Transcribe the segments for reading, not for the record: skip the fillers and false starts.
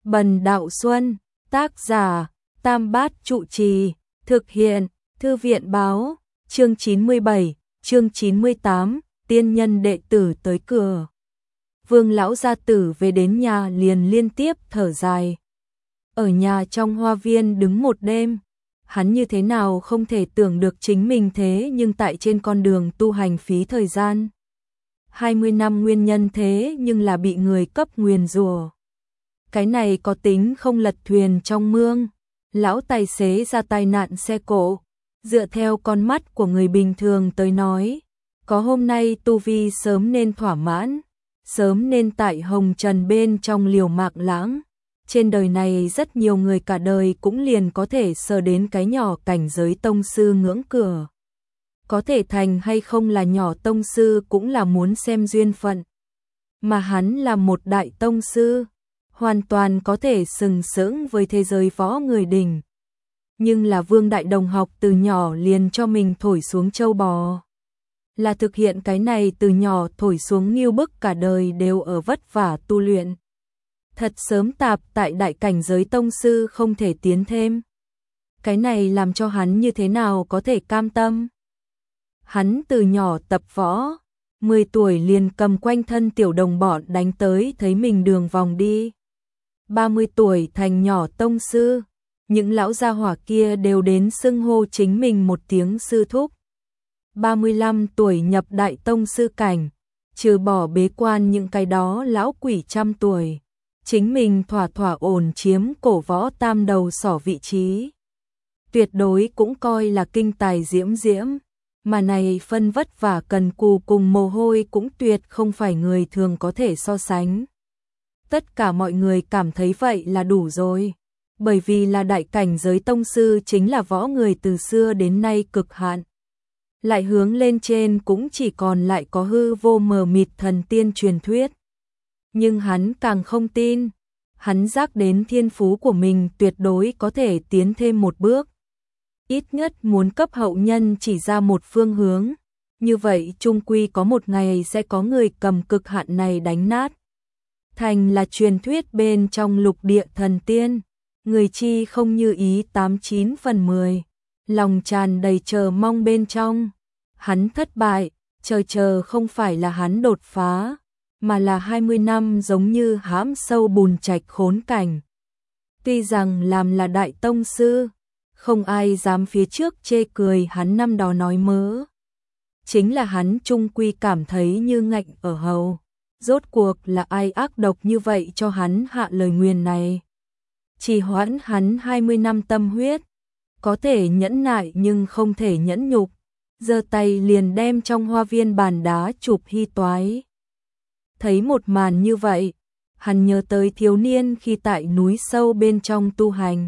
Bần Đạo Xuân, tác giả, Tam Bát Trụ Trì, thực hiện, Thư viện báo, chương 97, chương 98, tiên nhân đệ tử tới cửa. Vương lão gia tử về đến nhà liền liên tiếp thở dài. Ở nhà trong hoa viên đứng một đêm, hắn như thế nào không thể tưởng được chính mình thế nhưng tại trên con đường tu hành phí thời gian. 20 năm nguyên nhân thế nhưng là bị người cấp nguyền rủa. Cái này có tính không lật thuyền trong mương, lão tài xế ra tai nạn xe cộ, dựa theo con mắt của người bình thường tới nói, có hôm nay tu vi sớm nên thỏa mãn, sớm nên tại hồng trần bên trong liều mạng lãng. Trên đời này rất nhiều người cả đời cũng liền có thể sờ đến cái nhỏ cảnh giới tông sư ngưỡng cửa. Có thể thành hay không là nhỏ tông sư cũng là muốn xem duyên phận. Mà hắn là một đại tông sư, hoàn toàn có thể sừng sững với thế giới võ người đỉnh. Nhưng là Vương đại đồng học từ nhỏ liền cho mình thổi xuống châu bò. Là thực hiện cái này từ nhỏ thổi xuống nghiêu bức cả đời đều ở vất vả tu luyện. Thật sớm tạp tại đại cảnh giới tông sư không thể tiến thêm. Cái này làm cho hắn như thế nào có thể cam tâm. Hắn từ nhỏ tập võ, 10 tuổi liền cầm quanh thân tiểu đồng bọn đánh tới thấy mình đường vòng đi. 30 tuổi thành nhỏ tông sư, những lão gia hỏa kia đều đến xưng hô chính mình một tiếng sư thúc. 35 tuổi nhập đại tông sư cảnh, trừ bỏ bế quan những cái đó lão quỷ trăm tuổi. Chính mình thỏa thỏa ổn chiếm cổ võ tam đầu sỏ vị trí. Tuyệt đối cũng coi là kinh tài diễm diễm, mà này phân vất vả cần cù cùng mồ hôi cũng tuyệt không phải người thường có thể so sánh. Tất cả mọi người cảm thấy vậy là đủ rồi, bởi vì là đại cảnh giới tông sư chính là võ người từ xưa đến nay cực hạn. Lại hướng lên trên cũng chỉ còn lại có hư vô mờ mịt thần tiên truyền thuyết. Nhưng hắn càng không tin, hắn giác đến thiên phú của mình tuyệt đối có thể tiến thêm một bước. Ít nhất muốn cấp hậu nhân chỉ ra một phương hướng, như vậy chung quy có một ngày sẽ có người cầm cực hạn này đánh nát. Thành là truyền thuyết bên trong lục địa thần tiên, người chi không như ý 89 phần 10, lòng tràn đầy chờ mong bên trong. Hắn thất bại, chờ không phải là hắn đột phá, mà là 20 năm giống như hãm sâu bùn trạch khốn cảnh. Tuy rằng làm là đại tông sư, không ai dám phía trước chê cười hắn năm đó nói mớ. Chính là hắn chung quy cảm thấy như ngạnh ở hầu. Rốt cuộc là ai ác độc như vậy cho hắn hạ lời nguyền này. Chỉ hoãn hắn 20 năm tâm huyết, có thể nhẫn nại nhưng không thể nhẫn nhục. Giơ tay liền đem trong hoa viên bàn đá chụp hy toái. Thấy một màn như vậy, hắn nhớ tới thiếu niên khi tại núi sâu bên trong tu hành.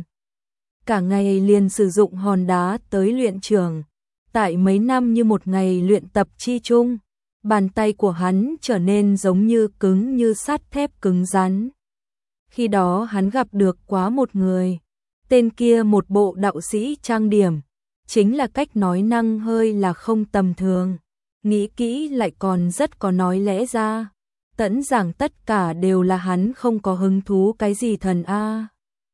Cả ngày liền sử dụng hòn đá tới luyện trường, tại mấy năm như một ngày luyện tập chi chung, bàn tay của hắn trở nên giống như cứng như sắt thép cứng rắn. Khi đó hắn gặp được quá một người, tên kia một bộ đạo sĩ trang điểm, chính là cách nói năng hơi là không tầm thường, nghĩ kỹ lại còn rất có nói lẽ ra. Tẫn rằng tất cả đều là hắn không có hứng thú cái gì thần A.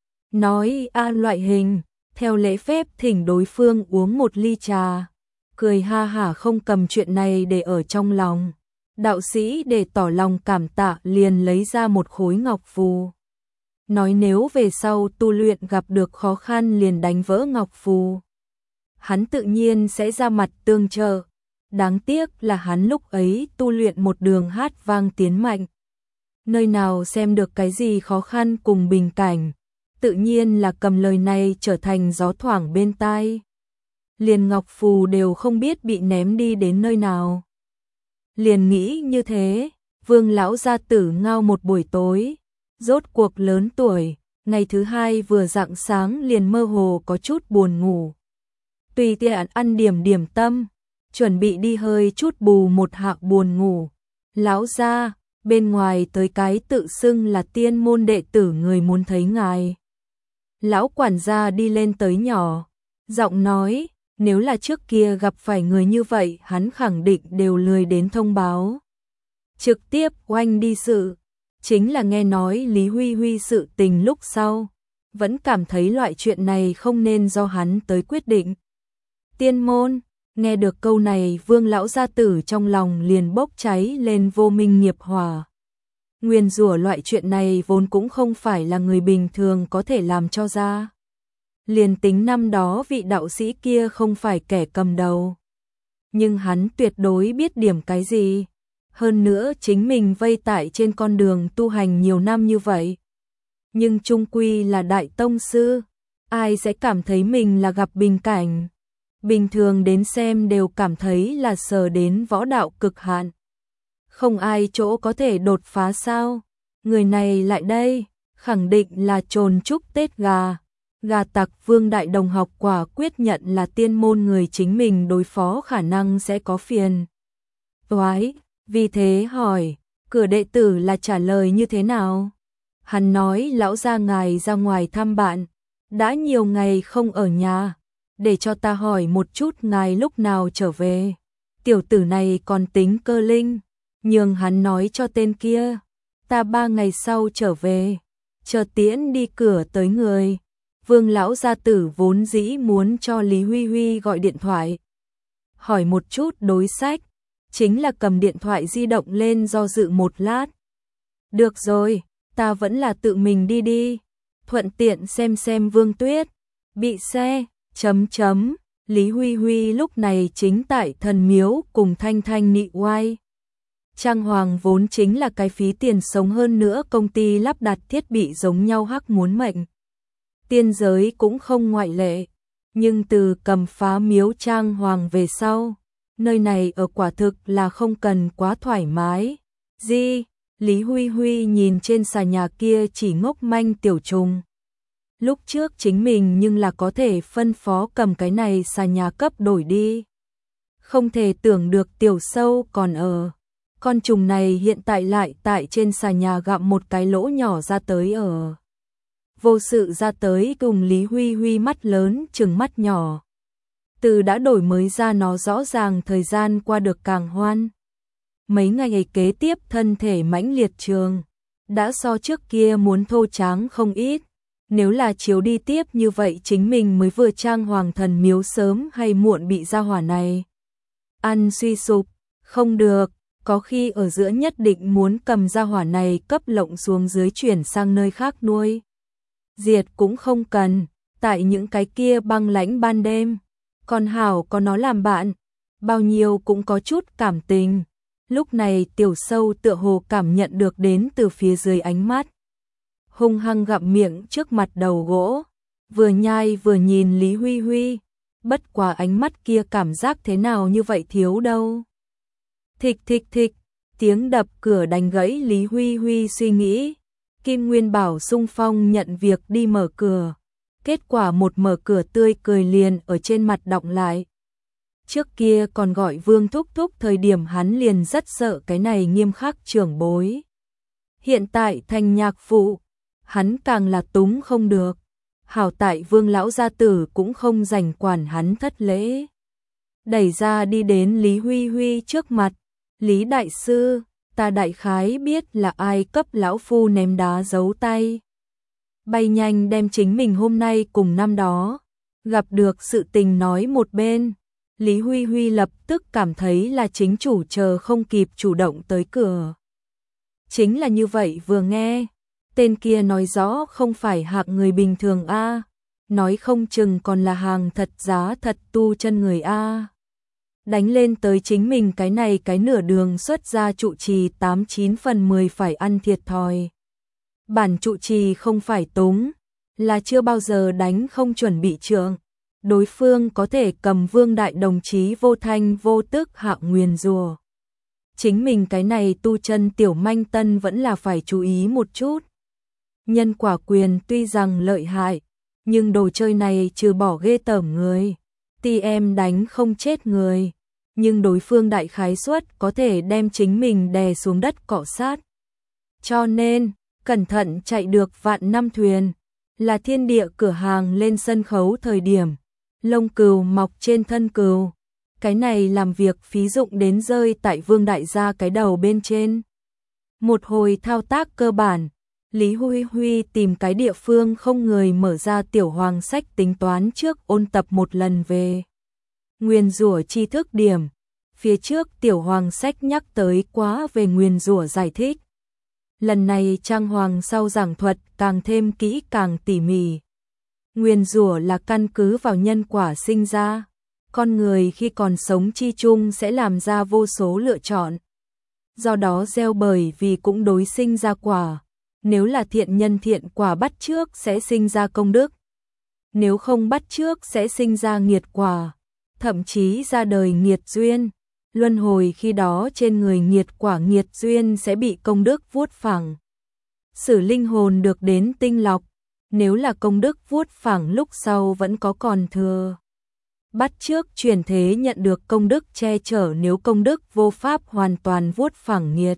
Nói A loại hình, theo lễ phép thỉnh đối phương uống một ly trà, cười ha hả không cầm chuyện này để ở trong lòng. Đạo sĩ để tỏ lòng cảm tạ liền lấy ra một khối ngọc phù. Nói nếu về sau tu luyện gặp được khó khăn liền đánh vỡ ngọc phù. Hắn tự nhiên sẽ ra mặt tương trợ. Đáng tiếc là hắn lúc ấy tu luyện một đường hát vang tiến mạnh. Nơi nào xem được cái gì khó khăn cùng bình cảnh, tự nhiên là cầm lời này trở thành gió thoảng bên tai. Liền ngọc phù đều không biết bị ném đi đến nơi nào. Liền nghĩ như thế, Vương lão gia tử ngao một buổi tối, rốt cuộc lớn tuổi, ngày thứ hai vừa rạng sáng liền mơ hồ có chút buồn ngủ. Tùy tiện ăn điểm tâm, chuẩn bị đi hơi chút bù một hạ buồn ngủ. Lão gia, bên ngoài tới cái tự xưng là tiên môn đệ tử người muốn thấy ngài. Lão quản gia đi lên tới nhỏ, giọng nói, nếu là trước kia gặp phải người như vậy hắn khẳng định đều lười đến thông báo. Trực tiếp oanh đi sự, chính là nghe nói Lý Huy Huy sự tình lúc sau, vẫn cảm thấy loại chuyện này không nên do hắn tới quyết định. Tiên môn, nghe được câu này Vương lão gia tử trong lòng liền bốc cháy lên vô minh nghiệp hỏa. Nguyền rủa loại chuyện này vốn cũng không phải là người bình thường có thể làm cho ra. Liền tính năm đó vị đạo sĩ kia không phải kẻ cầm đầu, nhưng hắn tuyệt đối biết điểm cái gì. Hơn nữa chính mình vây tại trên con đường tu hành nhiều năm như vậy. Nhưng chung quy là đại tông sư, ai sẽ cảm thấy mình là gặp bình cảnh. Bình thường đến xem đều cảm thấy là sờ đến võ đạo cực hạn. Không ai chỗ có thể đột phá sao? Người này lại đây, khẳng định là trồn chúc Tết gà. Gà tặc Vương đại đồng học quả quyết nhận là tiên môn người chính mình đối phó khả năng sẽ có phiền toái, vì thế hỏi, cửa đệ tử là trả lời như thế nào? Hắn nói lão gia ngài ra ngoài thăm bạn, đã nhiều ngày không ở nhà, để cho ta hỏi một chút ngài lúc nào trở về. Tiểu tử này còn tính cơ linh, nhường hắn nói cho tên kia, ta 3 ngày sau trở về, chờ tiễn đi cửa tới người. Vương lão gia tử vốn dĩ muốn cho Lý Huy Huy gọi điện thoại, hỏi một chút đối sách, chính là cầm điện thoại di động lên do dự một lát. Được rồi, ta vẫn là tự mình đi đi, thuận tiện xem Vương Tuyết bị xe, Lý Huy Huy lúc này chính tại thần miếu cùng Thanh Thanh nị oai. Trang Hoàng vốn chính là cái phí tiền sống, hơn nữa công ty lắp đặt thiết bị giống nhau hắc muốn mệnh. Tiên giới cũng không ngoại lệ, nhưng từ cầm phá miếu Trang Hoàng về sau, nơi này ở quả thực là không cần quá thoải mái. Lý Huy Huy nhìn trên xà nhà kia chỉ ngốc manh tiểu trùng. Lúc trước chính mình nhưng là có thể phân phó cầm cái này xà nhà cấp đổi đi. Không thể tưởng được tiểu sâu còn ở. Con trùng này hiện tại lại tại trên xà nhà gặm một cái lỗ nhỏ ra tới ở. Vô sự ra tới cùng Lý Huy Huy mắt lớn chừng mắt nhỏ. Từ đã đổi mới ra nó rõ ràng thời gian qua được càng hoan. Mấy ngày kế tiếp thân thể mãnh liệt trường, đã so trước kia muốn thô tráng không ít. Nếu là chiếu đi tiếp như vậy chính mình mới vừa Trang Hoàng thần miếu sớm hay muộn bị gia hỏa này ăn suy sụp, không được, có khi ở giữa nhất định muốn cầm gia hỏa này cấp lộng xuống dưới chuyển sang nơi khác nuôi. Diệt cũng không cần, tại những cái kia băng lãnh ban đêm, còn hảo có nó làm bạn, bao nhiêu cũng có chút cảm tình. Lúc này tiểu sâu tựa hồ cảm nhận được đến từ phía dưới ánh mắt. Hung hăng gặm miệng trước mặt đầu gỗ, vừa nhai vừa nhìn Lý Huy Huy, bất quá ánh mắt kia cảm giác thế nào như vậy thiếu đâu. Thịch thịch thịch, tiếng đập cửa đánh gãy Lý Huy Huy suy nghĩ. Kim Nguyên Bảo xung phong nhận việc đi mở cửa, kết quả một mở cửa tươi cười liền ở trên mặt đọng lại. Trước kia còn gọi Vương thúc thúc thời điểm hắn liền rất sợ cái này nghiêm khắc trưởng bối. Hiện tại thành nhạc phụ, hắn càng là túng không được. Hảo tại Vương lão gia tử cũng không rảnh quản hắn thất lễ. Đẩy ra đi đến Lý Huy Huy trước mặt, Lý đại sư, ta đại khái biết là ai cấp lão phu ném đá giấu tay. Bay nhanh đem chính mình hôm nay cùng năm đó gặp được sự tình nói một bên. Lý Huy Huy lập tức cảm thấy là chính chủ chờ không kịp chủ động tới cửa. Chính là như vậy vừa nghe, tên kia nói rõ không phải hạng người bình thường a, nói không chừng còn là hàng thật giá thật tu chân người a. Đánh lên tới chính mình cái này cái nửa đường xuất ra trụ trì 89 phần 10 phải ăn thiệt thòi. Bản trụ trì không phải túng, là chưa bao giờ đánh không chuẩn bị trượng. Đối phương có thể cầm Vương đại đồng chí vô thanh vô tức hạ nguyền rủa. Chính mình cái này tu chân tiểu manh tân vẫn là phải chú ý một chút. Nhân quả quyền tuy rằng lợi hại, nhưng đồ chơi này trừ bỏ ghê tởm người, ti em đánh không chết người, nhưng đối phương đại khái suất có thể đem chính mình đè xuống đất cọ sát. Cho nên, cẩn thận chạy được vạn năm thuyền, là thiên địa cửa hàng lên sân khấu thời điểm, lông cừu mọc trên thân cừu. Cái này làm việc phí dụng đến rơi tại Vương đại gia cái đầu bên trên. Một hồi thao tác cơ bản, Lý Huy Huy tìm cái địa phương không người mở ra tiểu hoàng sách tính toán trước ôn tập một lần về nguyền rủa tri thức điểm. Phía trước tiểu hoàng sách nhắc tới quá về nguyền rủa giải thích. Lần này trang hoàng sau giảng thuật càng thêm kỹ càng tỉ mỉ. Nguyền rủa là căn cứ vào nhân quả sinh ra. Con người khi còn sống chi chung sẽ làm ra vô số lựa chọn. Do đó gieo bởi vì cũng đối sinh ra quả. Nếu là thiện nhân thiện quả bắt trước sẽ sinh ra công đức. Nếu không bắt trước sẽ sinh ra nghiệt quả. Thậm chí ra đời nghiệt duyên. Luân hồi khi đó trên người nghiệt quả nghiệt duyên sẽ bị công đức vuốt phẳng. Sử linh hồn được đến tinh lọc. Nếu là công đức vuốt phẳng lúc sau vẫn có còn thừa. Bắt trước chuyển thế nhận được công đức che chở, nếu công đức vô pháp hoàn toàn vuốt phẳng nghiệt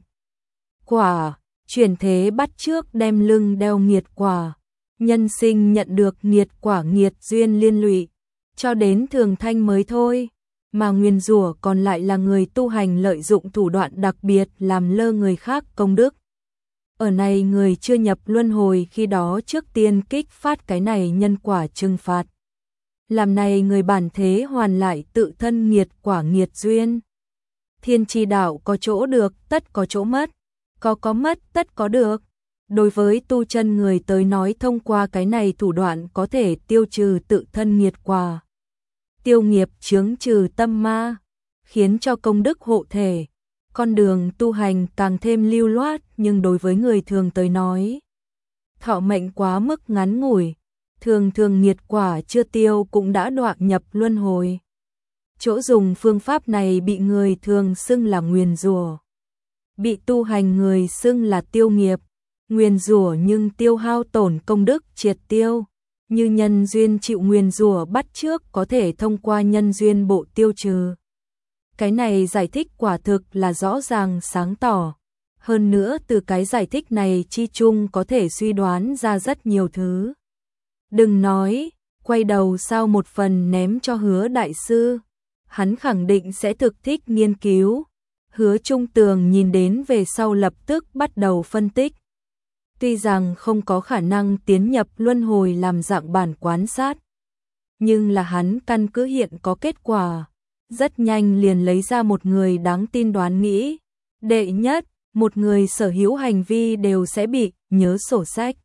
quả, chuyển thế bắt trước đem lưng đeo nghiệt quả. Nhân sinh nhận được nghiệt quả nghiệt duyên liên lụy, cho đến thường thanh mới thôi. Mà nguyền rủa còn lại là người tu hành lợi dụng thủ đoạn đặc biệt làm lơ người khác công đức. Ở này người chưa nhập luân hồi khi đó trước tiên kích phát cái này nhân quả trừng phạt. Làm này người bản thế hoàn lại tự thân nghiệt quả nghiệt duyên. Thiên tri đạo có chỗ được, tất có chỗ mất. Có mất, tất có được. Đối với tu chân người tới nói thông qua cái này thủ đoạn có thể tiêu trừ tự thân nghiệt quả. Tiêu nghiệp chướng trừ tâm ma, khiến cho công đức hộ thể. Con đường tu hành càng thêm lưu loát, nhưng đối với người thường tới nói, thọ mệnh quá mức ngắn ngủi, thường thường nghiệt quả chưa tiêu cũng đã đoạn nhập luân hồi. Chỗ dùng phương pháp này bị người thường xưng là nguyền rủa, bị tu hành người xưng là tiêu nghiệp. Nguyền rủa nhưng tiêu hao tổn công đức triệt tiêu, như nhân duyên chịu nguyền rủa bắt trước có thể thông qua nhân duyên bộ tiêu trừ. Cái này giải thích quả thực là rõ ràng sáng tỏ. Hơn nữa từ cái giải thích này chi chung có thể suy đoán ra rất nhiều thứ. Đừng nói, quay đầu sau một phần ném cho Hứa đại sư. Hắn khẳng định sẽ thực thích nghiên cứu. Hứa Trung Tường nhìn đến về sau lập tức bắt đầu phân tích. Tuy rằng không có khả năng tiến nhập luân hồi làm dạng bản quan sát, nhưng là hắn căn cứ hiện có kết quả. Rất nhanh liền lấy ra một người đáng tin đoán nghĩ. Đệ nhất, một người sở hữu hành vi đều sẽ bị nhớ sổ sách.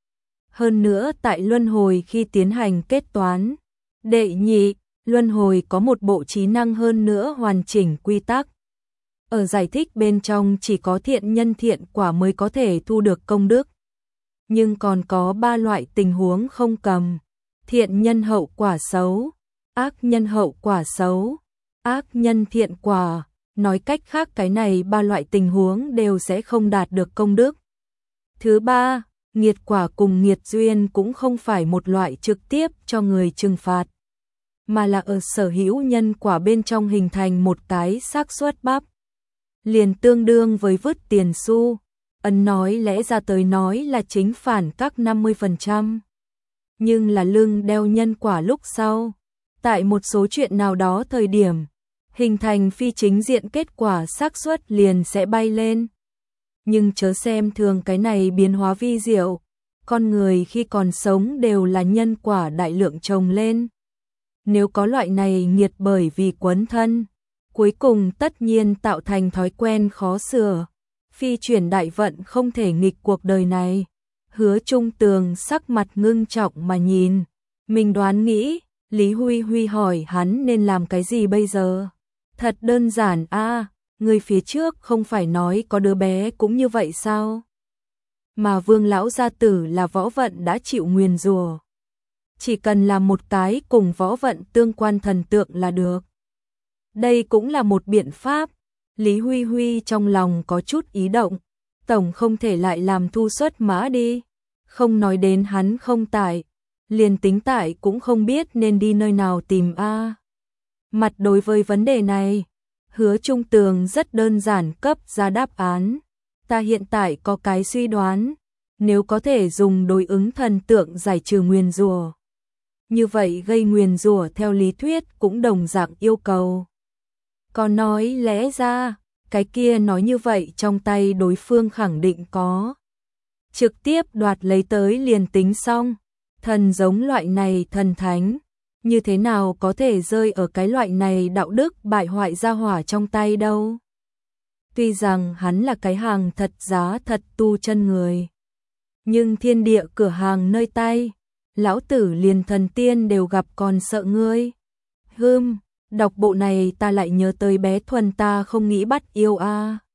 Hơn nữa tại luân hồi khi tiến hành kết toán. Đệ nhị, luân hồi có một bộ trí năng hơn nữa hoàn chỉnh quy tắc. Ở giải thích bên trong chỉ có thiện nhân thiện quả mới có thể thu được công đức. Nhưng còn có 3 loại tình huống không cầm. Thiện nhân hậu quả xấu, ác nhân hậu quả xấu, ác nhân thiện quả. Nói cách khác cái này 3 loại tình huống đều sẽ không đạt được công đức. Thứ ba, nghiệt quả cùng nghiệt duyên cũng không phải một loại trực tiếp cho người trừng phạt, mà là ở sở hữu nhân quả bên trong hình thành một cái xác suất bắp. Liền tương đương với vứt tiền xu. Ấn nói lẽ ra tới nói là chính phản các 50%. Nhưng là lưng đeo nhân quả lúc sau. Tại một số chuyện nào đó thời điểm, hình thành phi chính diện kết quả xác suất liền sẽ bay lên. Nhưng chớ xem thường cái này biến hóa vi diệu. Con người khi còn sống đều là nhân quả đại lượng chồng lên. Nếu có loại này nghiệt bởi vì quấn thân, cuối cùng tất nhiên tạo thành thói quen khó sửa. Phi chuyển đại vận không thể nghịch cuộc đời này. Hứa Trung Tường sắc mặt ngưng trọng mà nhìn. Mình đoán nghĩ, Lý Huy Huy hỏi hắn nên làm cái gì bây giờ. Thật đơn giản a, người phía trước không phải nói có đứa bé cũng như vậy sao? Mà Vương lão gia tử là võ vận đã chịu nguyền rủa. Chỉ cần làm một cái cùng võ vận tương quan thần tượng là được. Đây cũng là một biện pháp. Lý Huy Huy trong lòng có chút ý động. Tổng không thể lại làm thu xuất mã đi. Không nói đến hắn không tại. Liền tính tại cũng không biết nên đi nơi nào tìm a. Mặt đối với vấn đề này, Hứa Trung Tường rất đơn giản cấp ra đáp án. Ta hiện tại có cái suy đoán. Nếu có thể dùng đối ứng thần tượng giải trừ nguyền rủa, như vậy gây nguyền rủa theo lý thuyết cũng đồng dạng yêu cầu. Có nói lẽ ra, cái kia nói như vậy trong tay đối phương khẳng định có. Trực tiếp đoạt lấy tới liền tính xong, thần giống loại này thần thánh, như thế nào có thể rơi ở cái loại này đạo đức bại hoại gia hỏa trong tay đâu. Tuy rằng hắn là cái hàng thật giá thật tu chân người, nhưng thiên địa cửa hàng nơi tay, lão tử liền thần tiên đều gặp còn sợ ngươi. Đọc bộ này ta lại nhớ tới bé Thuần ta không nghĩ bắt yêu a.